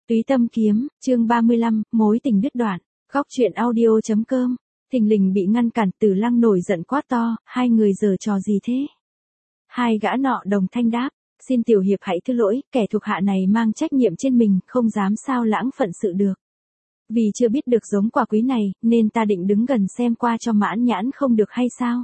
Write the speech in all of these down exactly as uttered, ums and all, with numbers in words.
Túy Tâm Kiếm, chương ba mươi lăm, mối tình đứt đoạn. Góc truyện audio chấm com. Thình lình bị ngăn cản, Tử Lăng nổi giận quát to, hai người giở trò gì thế? Hai gã nọ đồng thanh đáp, xin tiểu hiệp hãy thứ lỗi, kẻ thuộc hạ này mang trách nhiệm trên mình, không dám sao lãng phận sự được. Vì chưa biết được giống quả quý này, nên ta định đứng gần xem qua cho mãn nhãn không được hay sao?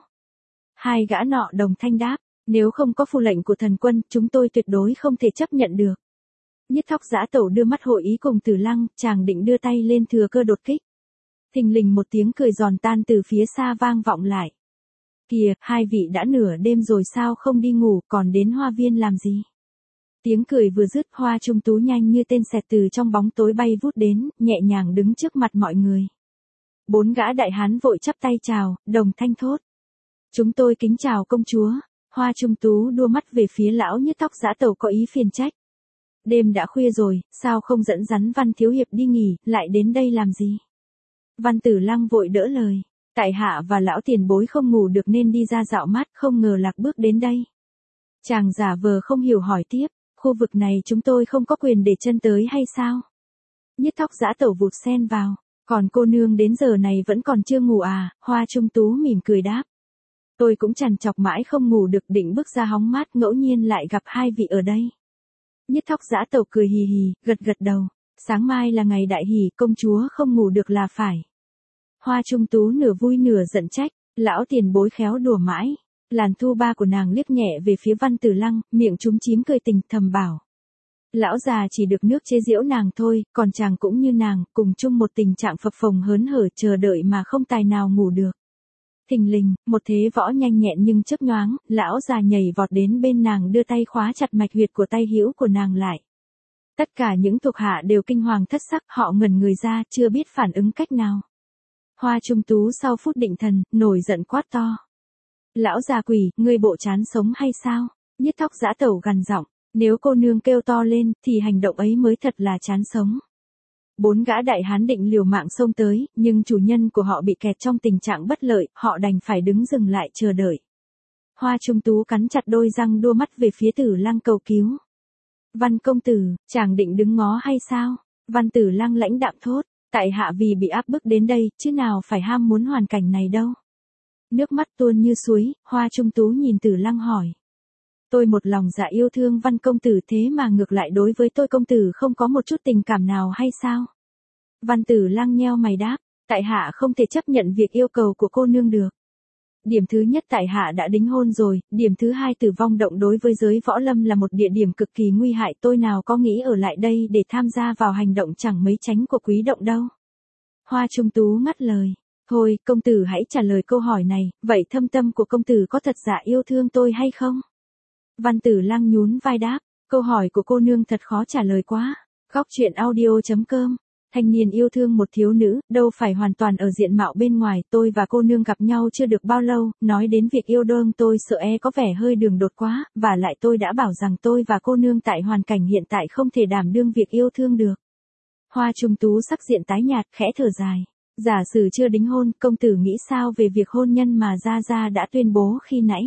Hai gã nọ đồng thanh đáp, nếu không có phù lệnh của thần quân, chúng tôi tuyệt đối không thể chấp nhận được. Nhất Thóc Dã Tẩu đưa mắt hội ý cùng Tử Lăng, chàng định đưa tay lên thừa cơ đột kích. Thình lình một tiếng cười giòn tan từ phía xa vang vọng lại. Kìa, hai vị đã nửa đêm rồi sao không đi ngủ, còn đến hoa viên làm gì? Tiếng cười vừa dứt, Hoa Trung Tú nhanh như tên xẹt từ trong bóng tối bay vút đến, nhẹ nhàng đứng trước mặt mọi người. Bốn gã đại hán vội chắp tay chào, đồng thanh thốt. Chúng tôi kính chào công chúa. Hoa Trung Tú đua mắt về phía lão Nhất Thóc Dã Tẩu có ý phiền trách. Đêm đã khuya rồi, sao không dẫn dắn Văn thiếu hiệp đi nghỉ, lại đến đây làm gì? Văn Tử Lăng vội đỡ lời, tại hạ và lão tiền bối không ngủ được nên đi ra dạo mát, không ngờ lạc bước đến đây. Chàng giả vờ không hiểu hỏi tiếp, khu vực này chúng tôi không có quyền để chân tới hay sao? Nhất Thóc Dã Tẩu vụt xen vào, còn cô nương đến giờ này vẫn còn chưa ngủ à? Hoa Trung Tú mỉm cười đáp. Tôi cũng trằn trọc mãi không ngủ được, định bước ra hóng mát, ngẫu nhiên lại gặp hai vị ở đây. Nhất Thóc Dã Tẩu cười hì hì, gật gật đầu. Sáng mai là ngày đại hỷ, công chúa không ngủ được là phải. Hoa Trung Tú nửa vui nửa giận trách, lão tiền bối khéo đùa mãi. Làn thu ba của nàng liếc nhẹ về phía Văn Tử Lăng, miệng chúm chím cười tình thầm bảo. Lão già chỉ được nước chế giễu nàng thôi, còn chàng cũng như nàng, cùng chung một tình trạng phập phồng hớn hở chờ đợi mà không tài nào ngủ được. Thình lình, một thế võ nhanh nhẹn nhưng chớp nhoáng, lão già nhảy vọt đến bên nàng đưa tay khóa chặt mạch huyệt của tay hữu của nàng lại. Tất cả những thuộc hạ đều kinh hoàng thất sắc, họ ngẩn người ra, chưa biết phản ứng cách nào. Hoa Trung Tú sau phút định thần, nổi giận quát to. Lão già quỷ, ngươi bộ chán sống hay sao? Nhất Thóc Dã Tẩu gằn giọng, nếu cô nương kêu to lên, thì hành động ấy mới thật là chán sống. Bốn gã đại hán định liều mạng xông tới, nhưng chủ nhân của họ bị kẹt trong tình trạng bất lợi, họ đành phải đứng dừng lại chờ đợi. Hoa Trung Tú cắn chặt đôi răng đua mắt về phía Tử Lăng cầu cứu. Văn công tử, chàng định đứng ngó hay sao? Văn Tử Lăng lãnh đạm thốt, tại hạ vì bị áp bức đến đây, chứ nào phải ham muốn hoàn cảnh này đâu. Nước mắt tuôn như suối, Hoa Trung Tú nhìn Tử Lăng hỏi. Tôi một lòng dạ yêu thương Văn công tử, thế mà ngược lại đối với tôi công tử không có một chút tình cảm nào hay sao? Văn Tử Lăng nheo mày đáp, tại hạ không thể chấp nhận việc yêu cầu của cô nương được. Điểm thứ nhất, tại hạ đã đính hôn rồi, điểm thứ hai, Tử Vong Động đối với giới võ lâm là một địa điểm cực kỳ nguy hại, tôi nào có nghĩ ở lại đây để tham gia vào hành động chẳng mấy tránh của Quý Động đâu. Hoa Trung Tú ngắt lời, thôi, công tử hãy trả lời câu hỏi này, vậy thâm tâm của công tử có thật dạ yêu thương tôi hay không? Văn Tử Lăng nhún vai đáp, câu hỏi của cô nương thật khó trả lời quá. Góc truyện audio chấm com. Thanh niên yêu thương một thiếu nữ, đâu phải hoàn toàn ở diện mạo bên ngoài, tôi và cô nương gặp nhau chưa được bao lâu, nói đến việc yêu đương tôi sợ e có vẻ hơi đường đột quá, và lại tôi đã bảo rằng tôi và cô nương tại hoàn cảnh hiện tại không thể đảm đương việc yêu thương được. Hoa Trung Tú sắc diện tái nhạt, khẽ thở dài. Giả sử chưa đính hôn, công tử nghĩ sao về việc hôn nhân mà Gia Gia đã tuyên bố khi nãy?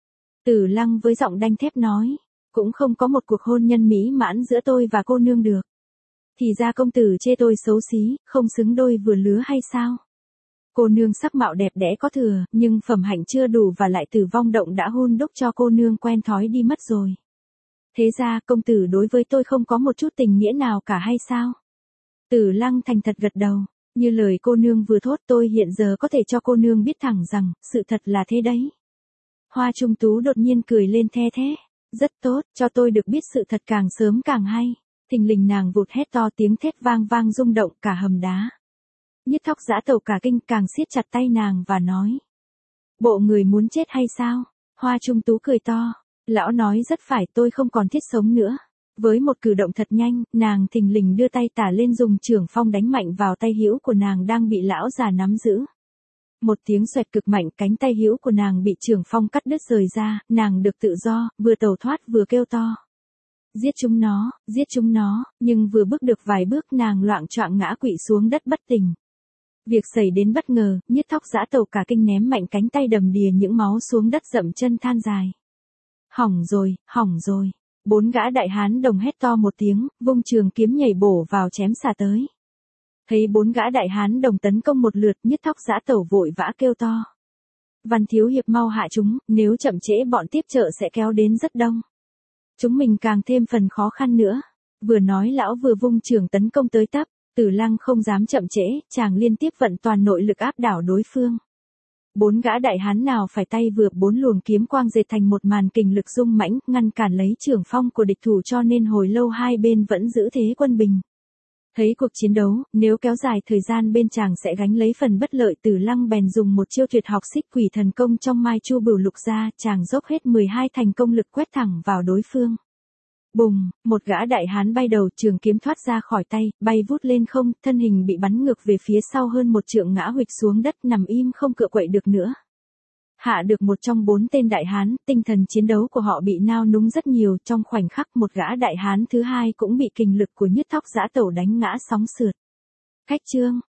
Tử Lăng với giọng đanh thép nói, cũng không có một cuộc hôn nhân mỹ mãn giữa tôi và cô nương được. Thì ra công tử chê tôi xấu xí, không xứng đôi vừa lứa hay sao? Cô nương sắc mạo đẹp đẽ có thừa, nhưng phẩm hạnh chưa đủ và lại Tử Vong Động đã hun đúc cho cô nương quen thói đi mất rồi. Thế ra công tử đối với tôi không có một chút tình nghĩa nào cả hay sao? Tử Lăng thành thật gật đầu, như lời cô nương vừa thốt, tôi hiện giờ có thể cho cô nương biết thẳng rằng, sự thật là thế đấy. Hoa Trung Tú đột nhiên cười lên the thé, rất tốt, cho tôi được biết sự thật càng sớm càng hay. Thình lình nàng vụt hét to, tiếng thét vang vang rung động cả hầm đá. Nhất Thóc Dã Tẩu cả kinh, càng siết chặt tay nàng và nói. Bộ người muốn chết hay sao? Hoa Trung Tú cười to, lão nói rất phải, tôi không còn thiết sống nữa. Với một cử động thật nhanh, nàng thình lình đưa tay tả lên dùng chưởng phong đánh mạnh vào tay hữu của nàng đang bị lão già nắm giữ. Một tiếng xoẹt cực mạnh, cánh tay hữu của nàng bị chưởng phong cắt đứt rời ra, nàng được tự do, vừa tẩu thoát vừa kêu to. Giết chúng nó, giết chúng nó, nhưng vừa bước được vài bước nàng loạng choạng ngã quỵ xuống đất bất tỉnh. Việc xảy đến bất ngờ, Nhất Thóc Dã Tẩu cả kinh ném mạnh cánh tay đầm đìa những máu xuống đất, dậm chân than dài. Hỏng rồi, hỏng rồi. Bốn gã đại hán đồng hét to một tiếng, vung trường kiếm nhảy bổ vào chém xả tới. Thấy bốn gã đại hán đồng tấn công một lượt, Nhất Thóc Giã Tẩu vội vã kêu to. Văn thiếu hiệp mau hạ chúng, nếu chậm trễ bọn tiếp trợ sẽ kéo đến rất đông. Chúng mình càng thêm phần khó khăn nữa. Vừa nói lão vừa vung trường tấn công tới tấp, Tử Lăng không dám chậm trễ, chàng liên tiếp vận toàn nội lực áp đảo đối phương. Bốn gã đại hán nào phải tay vừa, bốn luồng kiếm quang dệt thành một màn kình lực rung mãnh, ngăn cản lấy trường phong của địch thủ, cho nên hồi lâu hai bên vẫn giữ thế quân bình. Thấy cuộc chiến đấu, nếu kéo dài thời gian bên chàng sẽ gánh lấy phần bất lợi, Tử Lăng bèn dùng một chiêu tuyệt học Xích Quỷ Thần Công trong Mai Chu Bửu Lục ra, chàng dốc hết mười hai thành công lực quét thẳng vào đối phương. Bùng, một gã đại hán bay đầu, trường kiếm thoát ra khỏi tay, bay vút lên không, thân hình bị bắn ngược về phía sau hơn một trượng, ngã huỵch xuống đất, nằm im không cựa quậy được nữa. Hạ được một trong bốn tên đại hán, tinh thần chiến đấu của họ bị nao núng rất nhiều, trong khoảnh khắc một gã đại hán thứ hai cũng bị kình lực của Nhất Thóc Giã Tẩu đánh ngã sóng sượt. Khách chương